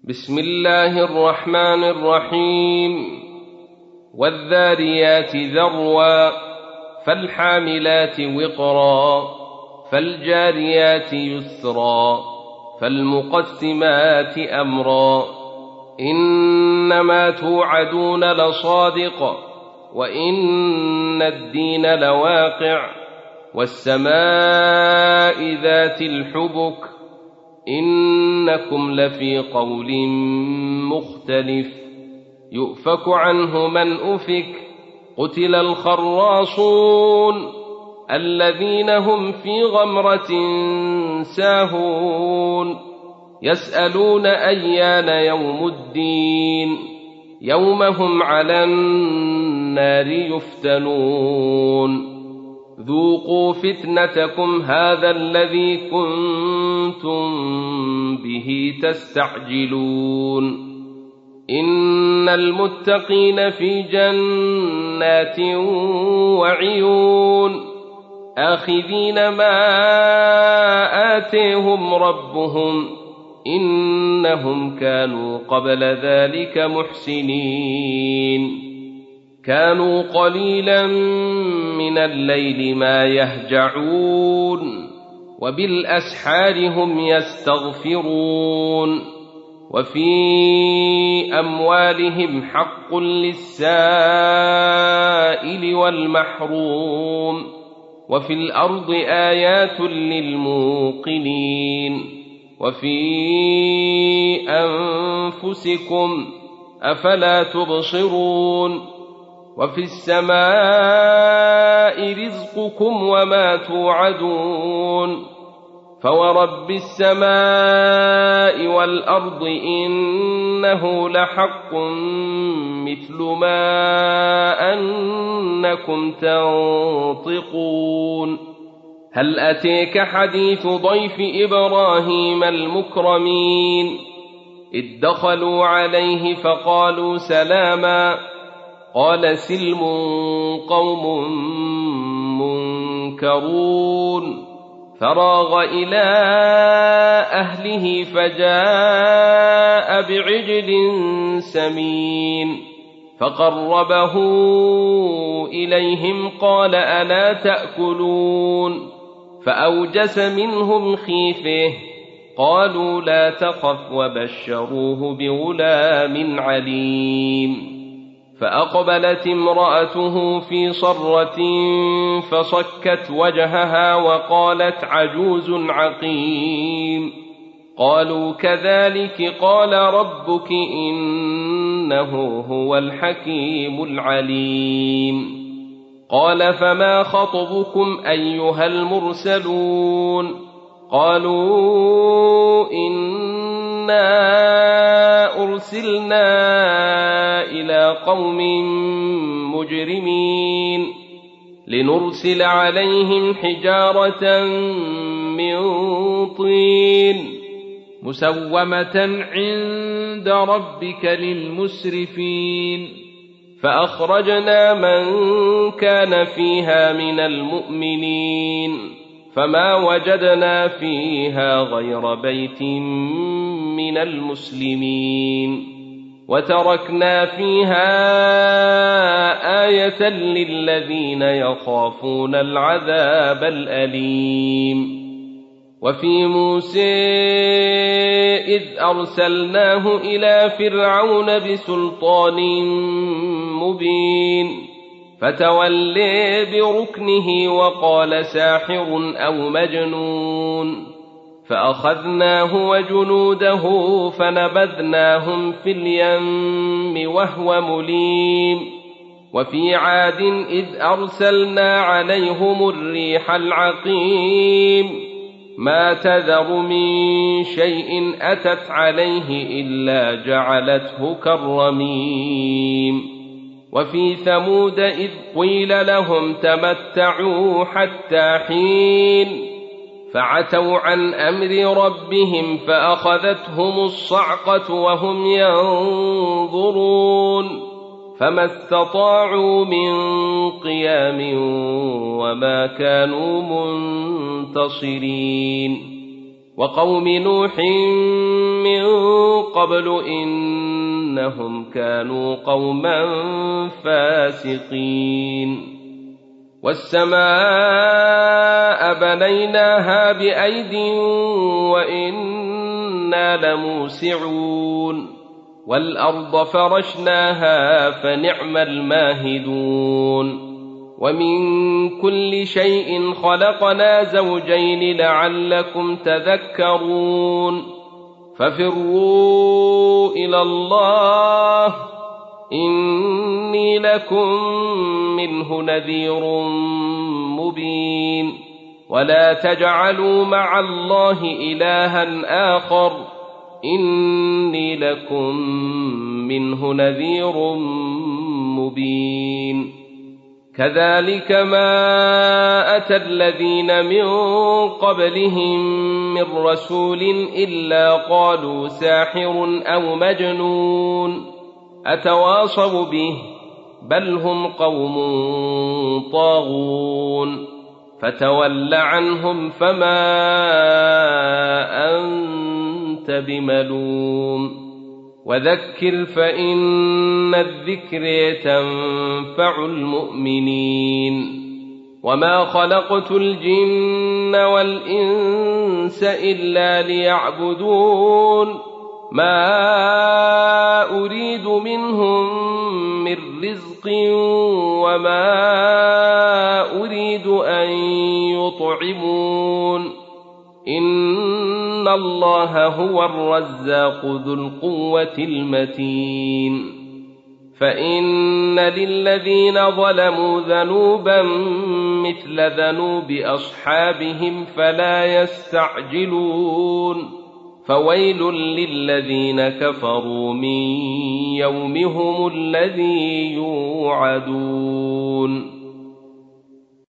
بسم الله الرحمن الرحيم. والذاريات ذروا فالحاملات وقرا فالجاريات يسرا فالمقسمات أمرا إنما توعدون لصادق وإن الدين لواقع والسماء ذات الحبك إنكم لفي قول مختلف يؤفك عنه من أفك قتل الخراصون الذين هم في غمرة ساهون يسألون أيان يوم الدين يوم هم على النار يفتنون ذوقوا فتنتكم هذا الذي كنتم به تستعجلون إن المتقين في جنات وعيون آخذين ما آتيهم ربهم إنهم كانوا قبل ذلك محسنين كانوا قليلا من الليل ما يهجعون وبالأسحار هم يستغفرون وفي أموالهم حق للسائل والمحروم وفي الأرض آيات للموقنين وفي أنفسكم أفلا تبصرون وفي السماء رزقكم وما توعدون فورب السماء والأرض إنه لحق مثل ما أنكم تنطقون هل أتيك حديث ضيف إبراهيم المكرمين إذ دخلوا عليه فقالوا سلاما قال سلم قوم منكرون فراغ إلى أهله فجاء بعجل سمين فقربه إليهم قال ألا تأكلون فأوجس منهم خيفة قالوا لا تخف وبشروه بغلام عليم فأقبلت امرأته في صرة فصكت وجهها وقالت عجوز عقيم قالوا كذلك قال ربك إنه هو الحكيم العليم قال فما خطبكم أيها المرسلون قالوا إنا أرسلنا إلى قوم مجرمين لنرسل عليهم حجارة من طين مسومة عند ربك للمسرفين فأخرجنا من كان فيها من المؤمنين فما وجدنا فيها غير بيت من المسلمين وتركنا فيها آية للذين يخافون العذاب الأليم وفي موسى إذ أرسلناه إلى فرعون بسلطان مبين فتولي بركنه وقال ساحر أو مجنون فأخذناه وجنوده فنبذناهم في اليم وهو مليم وفي عاد إذ أرسلنا عليهم الريح العقيم ما تذر من شيء أتت عليه إلا جعلته كالرميم وفي ثمود إذ قيل لهم تمتعوا حتى حين فعتوا عن أمر ربهم فأخذتهم الصعقة وهم ينظرون فما استطاعوا من قيام وما كانوا منتصرين وقوم نوح من قبل إنهم كانوا قوما فاسقين والسماء بنيناها بأيد وإنا لموسعون والأرض فرشناها فنعم الماهدون ومن كل شيء خلقنا زوجين لعلكم تذكرون ففروا إلى الله إني لكم منه نذير مبين ولا تجعلوا مع الله إلها آخر إني لكم منه نذير مبين كذلك ما أتى الذين من قبلهم من رسول إلا قالوا ساحر أو مجنون أتواصوا به بل هم قوم طاغون فتول عنهم فما أنت بملوم وذكر فإن الذكر تنفع المؤمنين وما خلقت الجن والإنس إلا ليعبدون ما أريد منهم من رزق وما أريد أن يطعمون إن الله هو الرزاق ذو القوة المتين فإن للذين ظلموا ذنوبا مثل ذنوب أصحابهم فلا يستعجلون فويل للذين كفروا من يومهم الذي يوعدون